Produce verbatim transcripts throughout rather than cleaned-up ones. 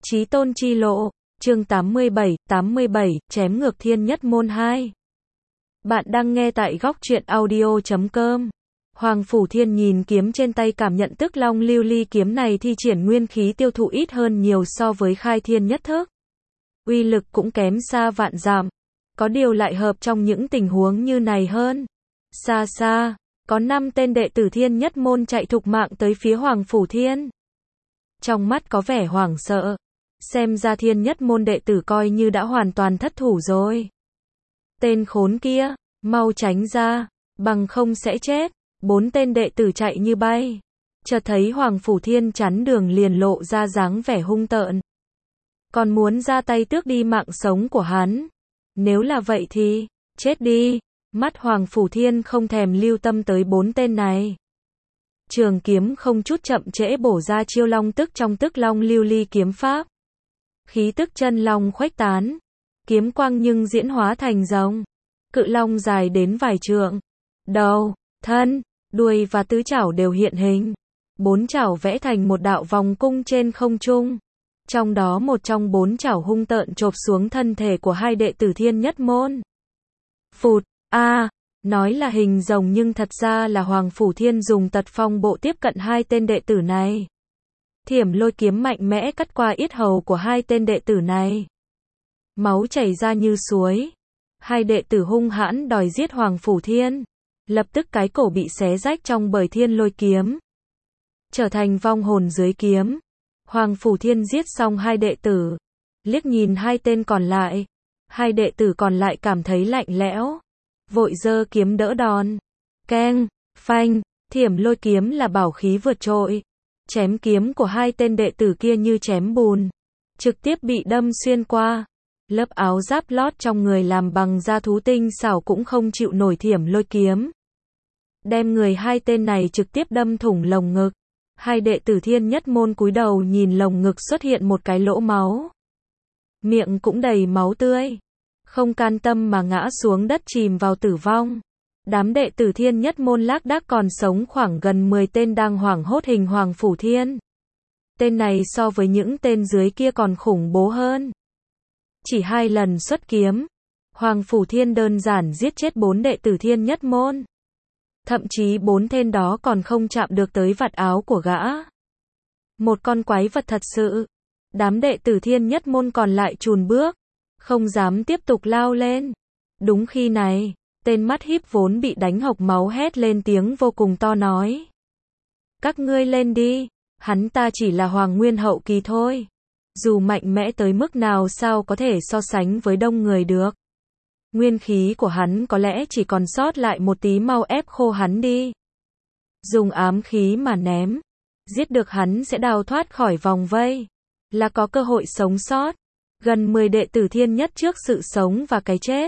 Chí tôn chi lộ, chương tám mươi bảy, tám mươi bảy, chém ngược thiên nhất môn hai. Bạn đang nghe tại góc truyện audio chấm com. Hoàng Phủ Thiên nhìn kiếm trên tay cảm nhận tức long lưu ly kiếm này thi triển nguyên khí tiêu thụ ít hơn nhiều so với khai thiên nhất thức. Uy lực cũng kém xa vạn dặm. Có điều lại hợp trong những tình huống như này hơn. Xa xa, có năm tên đệ tử thiên nhất môn chạy thục mạng tới phía Hoàng Phủ Thiên. Trong mắt có vẻ hoảng sợ. Xem ra thiên nhất môn đệ tử coi như đã hoàn toàn thất thủ rồi. Tên khốn kia, mau tránh ra, bằng không sẽ chết. Bốn tên đệ tử chạy như bay. Chợt thấy Hoàng Phủ Thiên chắn đường liền lộ ra dáng vẻ hung tợn. Còn muốn ra tay tước đi mạng sống của hắn. Nếu là vậy thì, chết đi. Mắt Hoàng Phủ Thiên không thèm lưu tâm tới bốn tên này. Trường kiếm không chút chậm trễ bổ ra chiêu long tức trong tức long lưu ly kiếm pháp. Khí tức chân long khuếch tán. Kiếm quang nhưng diễn hóa thành rồng. Cự long dài đến vài trượng. Đầu, thân, đuôi và tứ chảo đều hiện hình. Bốn chảo vẽ thành một đạo vòng cung trên không trung. Trong đó một trong bốn chảo hung tợn chộp xuống thân thể của hai đệ tử thiên nhất môn. Phụt, a, à, nói là hình rồng nhưng thật ra là Hoàng Phủ Thiên dùng tật phong bộ tiếp cận hai tên đệ tử này. Thiểm lôi kiếm mạnh mẽ cắt qua yết hầu của hai tên đệ tử này. Máu chảy ra như suối. Hai đệ tử hung hãn đòi giết Hoàng Phủ Thiên. Lập tức cái cổ bị xé rách trong bởi thiên lôi kiếm. Trở thành vong hồn dưới kiếm. Hoàng Phủ Thiên giết xong hai đệ tử. Liếc nhìn hai tên còn lại. Hai đệ tử còn lại cảm thấy lạnh lẽo. Vội giơ kiếm đỡ đòn. Keng, phanh, thiểm lôi kiếm là bảo khí vượt trội. Chém kiếm của hai tên đệ tử kia như chém bùn. Trực tiếp bị đâm xuyên qua. Lớp áo giáp lót trong người làm bằng da thú tinh xảo cũng không chịu nổi thiểm lôi kiếm. Đem người hai tên này trực tiếp đâm thủng lồng ngực. Hai đệ tử thiên nhất môn cúi đầu nhìn lồng ngực xuất hiện một cái lỗ máu. Miệng cũng đầy máu tươi. Không can tâm mà ngã xuống đất chìm vào tử vong. Đám đệ tử thiên nhất môn lác đác còn sống khoảng gần mười tên đang hoảng hốt hình Hoàng Phủ Thiên. Tên này so với những tên dưới kia còn khủng bố hơn. Chỉ hai lần xuất kiếm, Hoàng Phủ Thiên đơn giản giết chết bốn đệ tử thiên nhất môn. Thậm chí bốn tên đó còn không chạm được tới vạt áo của gã. Một con quái vật thật sự. Đám đệ tử thiên nhất môn còn lại chùn bước, không dám tiếp tục lao lên. Đúng khi này, tên mắt híp vốn bị đánh hộc máu hét lên tiếng vô cùng to nói. Các ngươi lên đi, hắn ta chỉ là Hoàng Nguyên hậu kỳ thôi. Dù mạnh mẽ tới mức nào sao có thể so sánh với đông người được. Nguyên khí của hắn có lẽ chỉ còn sót lại một tí, mau ép khô hắn đi. Dùng ám khí mà ném. Giết được hắn sẽ đào thoát khỏi vòng vây. Là có cơ hội sống sót. Gần mười đệ tử thiên nhất trước sự sống và cái chết.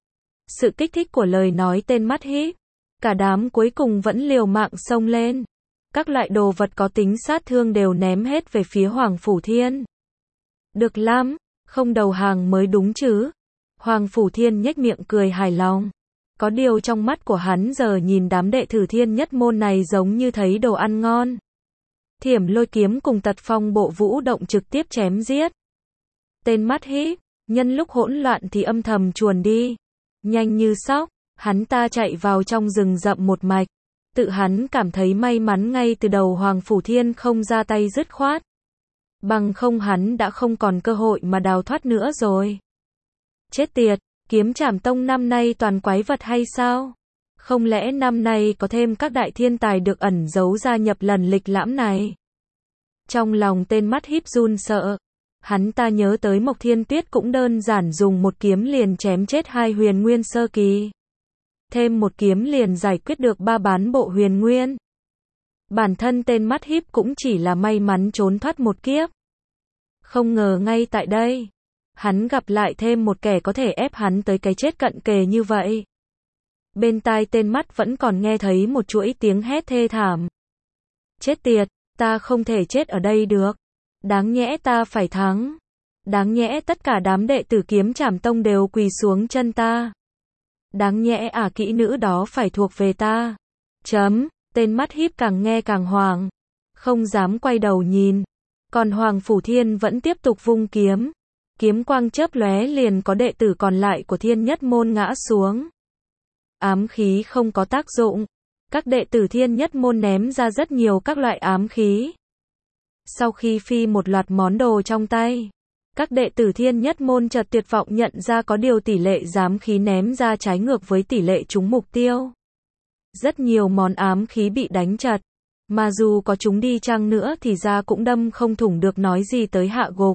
Sự kích thích của lời nói tên mắt híp. Cả đám cuối cùng vẫn liều mạng xông lên. Các loại đồ vật có tính sát thương đều ném hết về phía Hoàng Phủ Thiên. Được lắm, không đầu hàng mới đúng chứ. Hoàng Phủ Thiên nhếch miệng cười hài lòng. Có điều trong mắt của hắn giờ nhìn đám đệ tử thiên nhất môn này giống như thấy đồ ăn ngon. Thiểm lôi kiếm cùng tật phong bộ vũ động trực tiếp chém giết. Tên mắt híp, nhân lúc hỗn loạn thì âm thầm chuồn đi. Nhanh như sóc, hắn ta chạy vào trong rừng rậm một mạch. Tự hắn cảm thấy may mắn ngay từ đầu Hoàng Phủ Thiên không ra tay dứt khoát. Bằng không hắn đã không còn cơ hội mà đào thoát nữa rồi. Chết tiệt, Kiếm Trảm Tông năm nay toàn quái vật hay sao? Không lẽ năm nay có thêm các đại thiên tài được ẩn giấu gia nhập lần lịch lãm này? Trong lòng tên mắt híp run sợ. Hắn ta nhớ tới Mộc Thiên Tuyết cũng đơn giản dùng một kiếm liền chém chết hai huyền nguyên sơ kỳ. Thêm một kiếm liền giải quyết được ba bán bộ huyền nguyên. Bản thân tên mắt híp cũng chỉ là may mắn trốn thoát một kiếp. Không ngờ ngay tại đây, hắn gặp lại thêm một kẻ có thể ép hắn tới cái chết cận kề như vậy. Bên tai tên mắt vẫn còn nghe thấy một chuỗi tiếng hét thê thảm. Chết tiệt, ta không thể chết ở đây được. Đáng nhẽ ta phải thắng. Đáng nhẽ tất cả đám đệ tử Kiếm Trảm Tông đều quỳ xuống chân ta. Đáng nhẽ ả kỹ nữ đó phải thuộc về ta. Chấm, tên mắt híp càng nghe càng hoảng. Không dám quay đầu nhìn. Còn Hoàng Phủ Thiên vẫn tiếp tục vung kiếm. Kiếm quang chớp lóe liền có đệ tử còn lại của Thiên Nhất Môn ngã xuống. Ám khí không có tác dụng. Các đệ tử Thiên Nhất Môn ném ra rất nhiều các loại ám khí. Sau khi phi một loạt món đồ trong tay, các đệ tử Thiên Nhất Môn chợt tuyệt vọng nhận ra có điều tỷ lệ ám khí ném ra trái ngược với tỷ lệ trúng mục tiêu. Rất nhiều món ám khí bị đánh chật, mà dù có chúng đi chăng nữa thì ra cũng đâm không thủng được nói gì tới hạ gục.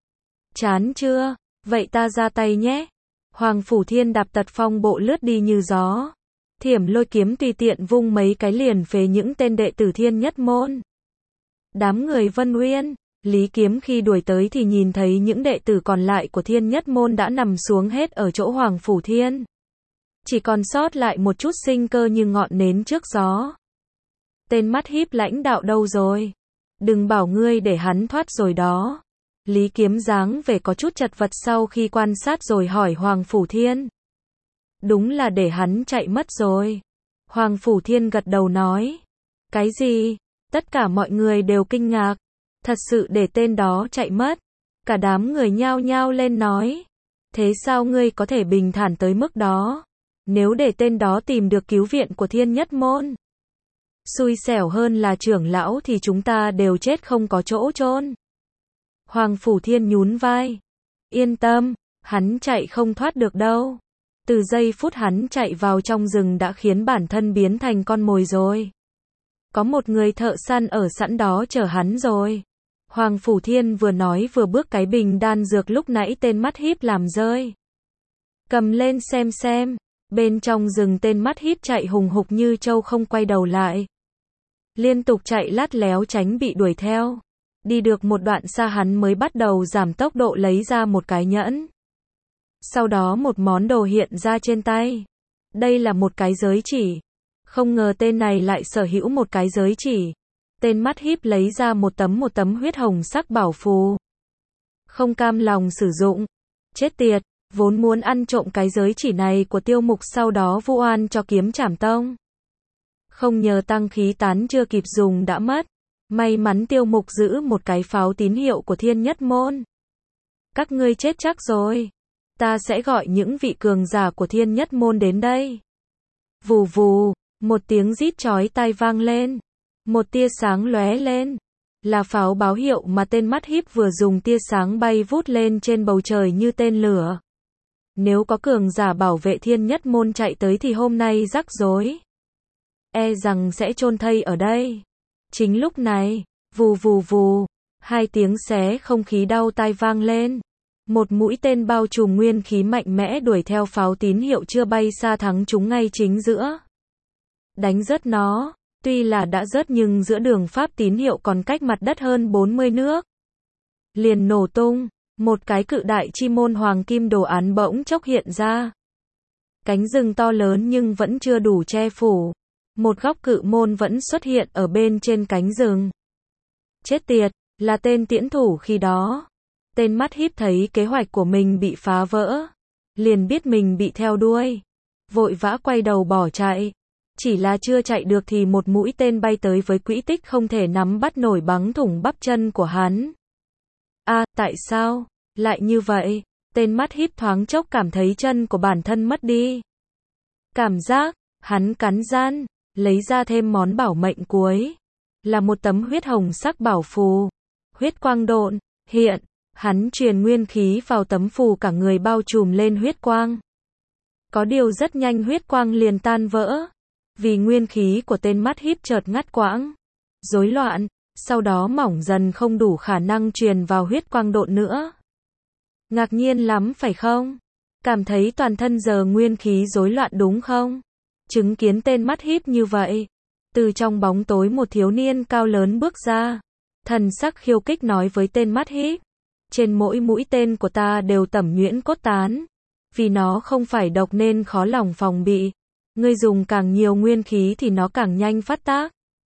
Chán chưa? Vậy ta ra tay nhé. Hoàng Phủ Thiên đạp tật phong bộ lướt đi như gió. Thiểm lôi kiếm tùy tiện vung mấy cái liền phế những tên đệ tử Thiên Nhất Môn. Đám người Vân Uyên, Lý Kiếm khi đuổi tới thì nhìn thấy những đệ tử còn lại của Thiên Nhất Môn đã nằm xuống hết ở chỗ Hoàng Phủ Thiên. Chỉ còn sót lại một chút sinh cơ như ngọn nến trước gió. Tên mắt híp lãnh đạo đâu rồi? Đừng bảo ngươi để hắn thoát rồi đó. Lý Kiếm dáng vẻ có chút chật vật sau khi quan sát rồi hỏi Hoàng Phủ Thiên. Đúng là để hắn chạy mất rồi. Hoàng Phủ Thiên gật đầu nói. Cái gì? Tất cả mọi người đều kinh ngạc. Thật sự để tên đó chạy mất. Cả đám người nhao nhao lên nói. Thế sao ngươi có thể bình thản tới mức đó? Nếu để tên đó tìm được cứu viện của Thiên Nhất Môn. Xui xẻo hơn là trưởng lão thì chúng ta đều chết không có chỗ chôn. Hoàng Phủ Thiên nhún vai. Yên tâm, hắn chạy không thoát được đâu. Từ giây phút hắn chạy vào trong rừng đã khiến bản thân biến thành con mồi rồi. Có một người thợ săn ở sẵn đó chờ hắn rồi. Hoàng Phủ Thiên vừa nói vừa bước cái bình đan dược lúc nãy tên mắt híp làm rơi. Cầm lên xem xem. Bên trong rừng tên mắt híp chạy hùng hục như trâu không quay đầu lại. Liên tục chạy lát léo tránh bị đuổi theo. Đi được một đoạn xa hắn mới bắt đầu giảm tốc độ lấy ra một cái nhẫn. Sau đó một món đồ hiện ra trên tay. Đây là một cái giới chỉ. Không ngờ tên này lại sở hữu một cái giới chỉ. Tên mắt híp lấy ra một tấm một tấm huyết hồng sắc bảo phù. Không cam lòng sử dụng. Chết tiệt, vốn muốn ăn trộm cái giới chỉ này của Tiêu Mục sau đó vu oan cho Kiếm Trảm Tông. Không nhờ tăng khí tán chưa kịp dùng đã mất. May mắn Tiêu Mục giữ một cái pháo tín hiệu của Thiên Nhất Môn. Các ngươi chết chắc rồi. Ta sẽ gọi những vị cường giả của Thiên Nhất Môn đến đây. Vù vù, một tiếng rít chói tai vang lên. Một tia sáng lóe lên. Là pháo báo hiệu mà tên mắt híp vừa dùng tia sáng bay vút lên trên bầu trời như tên lửa. Nếu có cường giả bảo vệ Thiên Nhất Môn chạy tới thì hôm nay rắc rối. E rằng sẽ chôn thây ở đây. Chính lúc này, vù vù vù, hai tiếng xé không khí đau tai vang lên. Một mũi tên bao trùm nguyên khí mạnh mẽ đuổi theo pháo tín hiệu chưa bay xa thắng chúng ngay chính giữa. Đánh rớt nó, tuy là đã rớt nhưng giữa đường pháp tín hiệu còn cách mặt đất hơn bốn mươi nước. Liền nổ tung, một cái cự đại chi môn hoàng kim đồ án bỗng chốc hiện ra. Cánh rừng to lớn nhưng vẫn chưa đủ che phủ. Một góc cự môn vẫn xuất hiện ở bên trên cánh rừng. Chết tiệt, là tên tiễn thủ khi đó. Tên mắt híp thấy kế hoạch của mình bị phá vỡ. Liền biết mình bị theo đuôi. Vội vã quay đầu bỏ chạy. Chỉ là chưa chạy được thì một mũi tên bay tới với quỹ tích không thể nắm bắt nổi bắn thủng bắp chân của hắn. A, à, tại sao? Lại như vậy? Tên mắt híp thoáng chốc cảm thấy chân của bản thân mất đi. Cảm giác, hắn cắn răng, lấy ra thêm món bảo mệnh cuối. Là một tấm huyết hồng sắc bảo phù. Huyết quang độn, hiện. Hắn truyền nguyên khí vào tấm phù cả người bao trùm lên huyết quang. Có điều rất nhanh huyết quang liền tan vỡ. Vì nguyên khí của tên mắt híp chợt ngắt quãng. Rối loạn, sau đó mỏng dần không đủ khả năng truyền vào huyết quang độn nữa. Ngạc nhiên lắm phải không? Cảm thấy toàn thân giờ nguyên khí rối loạn đúng không? Chứng kiến tên mắt híp như vậy. Từ trong bóng tối một thiếu niên cao lớn bước ra. Thần sắc khiêu khích nói với tên mắt híp. Trên mỗi mũi tên của ta đều tẩm nhuyễn cốt tán. Vì nó không phải độc nên khó lòng phòng bị. Ngươi dùng càng nhiều nguyên khí thì nó càng nhanh phát tác.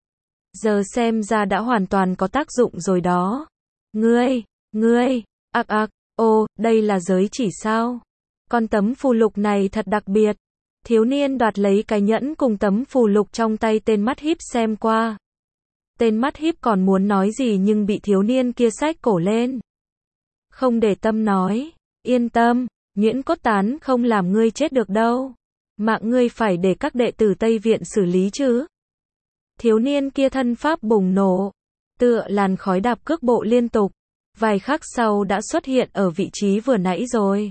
Giờ xem ra đã hoàn toàn có tác dụng rồi đó. Ngươi, ngươi, ạc ạc, ô, đây là giới chỉ sao? Con tấm phù lục này thật đặc biệt. Thiếu niên đoạt lấy cái nhẫn cùng tấm phù lục trong tay tên mắt híp xem qua. Tên mắt híp còn muốn nói gì nhưng bị thiếu niên kia xách cổ lên. Không để tâm nói, yên tâm, nhuyễn cốt tán không làm ngươi chết được đâu. Mạng ngươi phải để các đệ tử Tây Viện xử lý chứ. Thiếu niên kia thân pháp bùng nổ, tựa làn khói đạp cước bộ liên tục, vài khắc sau đã xuất hiện ở vị trí vừa nãy rồi.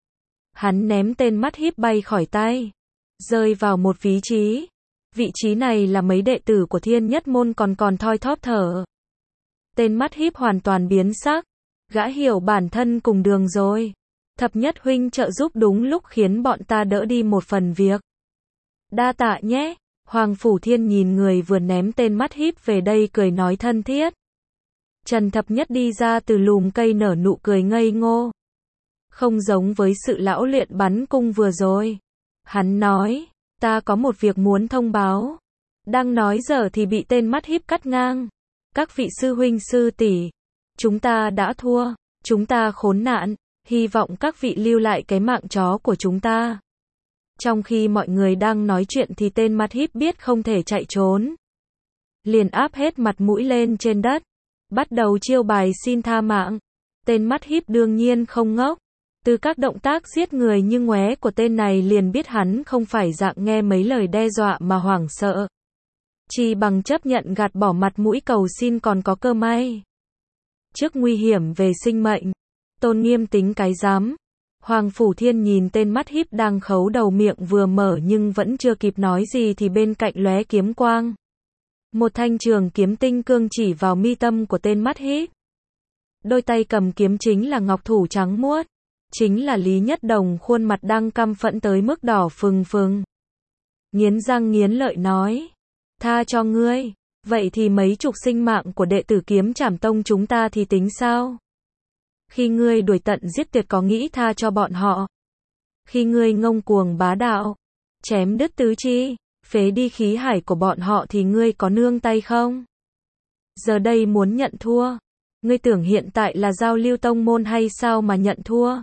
Hắn ném tên mắt híp bay khỏi tay, rơi vào một vị trí. Vị trí này là mấy đệ tử của Thiên Nhất Môn còn còn thoi thóp thở. Tên mắt híp hoàn toàn biến sắc, gã hiểu bản thân cùng đường rồi. Thập Nhất huynh trợ giúp đúng lúc khiến bọn ta đỡ đi một phần việc. Đa tạ nhé. Hoàng Phủ Thiên nhìn người vừa ném tên mắt híp về đây cười nói thân thiết. Trần Thập Nhất đi ra từ lùm cây nở nụ cười ngây ngô. Không giống với sự lão luyện bắn cung vừa rồi. Hắn nói, ta có một việc muốn thông báo. Đang nói giờ thì bị tên mắt híp cắt ngang. Các vị sư huynh sư tỷ, chúng ta đã thua, chúng ta khốn nạn, hy vọng các vị lưu lại cái mạng chó của chúng ta. Trong khi mọi người đang nói chuyện thì tên mắt híp biết không thể chạy trốn. Liền áp hết mặt mũi lên trên đất, bắt đầu chiêu bài xin tha mạng. Tên mắt híp đương nhiên không ngốc. Từ các động tác giết người như ngoé của tên này liền biết hắn không phải dạng nghe mấy lời đe dọa mà hoảng sợ. Chỉ bằng chấp nhận gạt bỏ mặt mũi cầu xin còn có cơ may. Trước nguy hiểm về sinh mệnh, Tôn Nghiêm tính cái dám. Hoàng Phủ Thiên nhìn tên mắt híp đang khấu đầu miệng vừa mở nhưng vẫn chưa kịp nói gì thì bên cạnh lóe kiếm quang. Một thanh trường kiếm tinh cương chỉ vào mi tâm của tên mắt híp. Đôi tay cầm kiếm chính là ngọc thủ trắng muốt. Chính là Lý Nhất Đồng, khuôn mặt đang căm phẫn tới mức đỏ phừng phừng. Nghiến răng nghiến lợi nói, tha cho ngươi, vậy thì mấy chục sinh mạng của đệ tử Kiếm Trảm Tông chúng ta thì tính sao? Khi ngươi đuổi tận giết tuyệt có nghĩ tha cho bọn họ? Khi ngươi ngông cuồng bá đạo, chém đứt tứ chi, phế đi khí hải của bọn họ thì ngươi có nương tay không? Giờ đây muốn nhận thua, ngươi tưởng hiện tại là giao lưu tông môn hay sao mà nhận thua?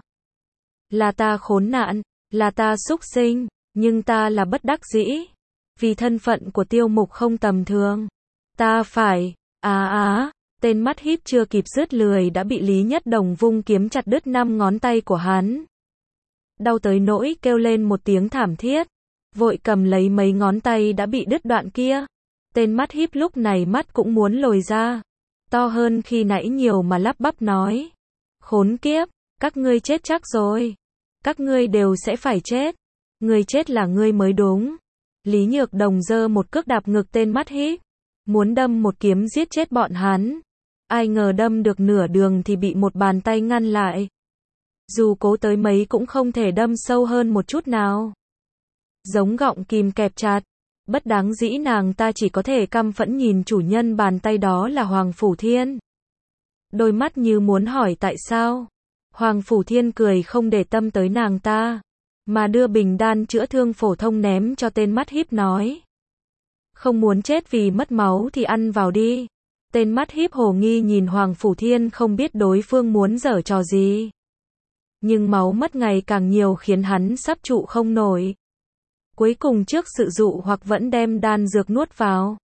Là ta khốn nạn, là ta xúc sinh, nhưng ta là bất đắc dĩ. Vì thân phận của Tiêu Mục không tầm thường. Ta phải, á á, tên mắt híp chưa kịp dứt lười đã bị Lý Nhất Đồng vung kiếm chặt đứt năm ngón tay của hắn. Đau tới nỗi kêu lên một tiếng thảm thiết. Vội cầm lấy mấy ngón tay đã bị đứt đoạn kia. Tên mắt híp lúc này mắt cũng muốn lồi ra. To hơn khi nãy nhiều mà lắp bắp nói. Khốn kiếp, các ngươi chết chắc rồi. Các ngươi đều sẽ phải chết. Ngươi chết là ngươi mới đúng. Lý Nhược Đồng giơ một cước đạp ngực tên mắt híp. Muốn đâm một kiếm giết chết bọn hắn. Ai ngờ đâm được nửa đường thì bị một bàn tay ngăn lại. Dù cố tới mấy cũng không thể đâm sâu hơn một chút nào. Giống gọng kìm kẹp chặt. Bất đáng dĩ nàng ta chỉ có thể căm phẫn nhìn chủ nhân bàn tay đó là Hoàng Phủ Thiên. Đôi mắt như muốn hỏi tại sao. Hoàng Phủ Thiên cười không để tâm tới nàng ta, mà đưa bình đan chữa thương phổ thông ném cho tên mắt híp nói. Không muốn chết vì mất máu thì ăn vào đi. Tên mắt híp hồ nghi nhìn Hoàng Phủ Thiên không biết đối phương muốn giở trò gì. Nhưng máu mất ngày càng nhiều khiến hắn sắp trụ không nổi. Cuối cùng trước sự dụ hoặc vẫn đem đan dược nuốt vào.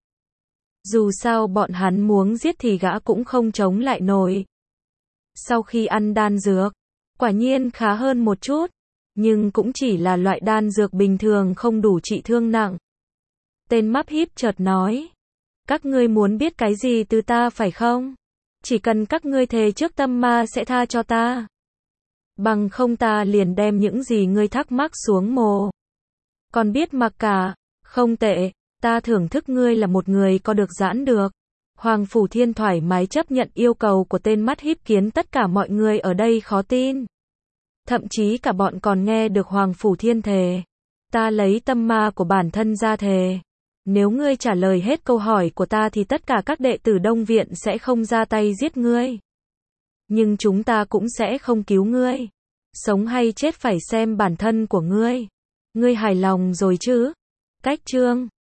Dù sao bọn hắn muốn giết thì gã cũng không chống lại nổi. Sau khi ăn đan dược, quả nhiên khá hơn một chút, nhưng cũng chỉ là loại đan dược bình thường không đủ trị thương nặng. Tên mắt híp chợt nói, các ngươi muốn biết cái gì từ ta phải không? Chỉ cần các ngươi thề trước tâm ma sẽ tha cho ta. Bằng không ta liền đem những gì ngươi thắc mắc xuống mồ. Còn biết mặc cả, không tệ, ta thưởng thức ngươi là một người có được giãn được. Hoàng Phủ Thiên thoải mái chấp nhận yêu cầu của tên mắt híp khiến tất cả mọi người ở đây khó tin. Thậm chí cả bọn còn nghe được Hoàng Phủ Thiên thề. Ta lấy tâm ma của bản thân ra thề. Nếu ngươi trả lời hết câu hỏi của ta thì tất cả các đệ tử Đông Viện sẽ không ra tay giết ngươi. Nhưng chúng ta cũng sẽ không cứu ngươi. Sống hay chết phải xem bản thân của ngươi. Ngươi hài lòng rồi chứ? Cách chương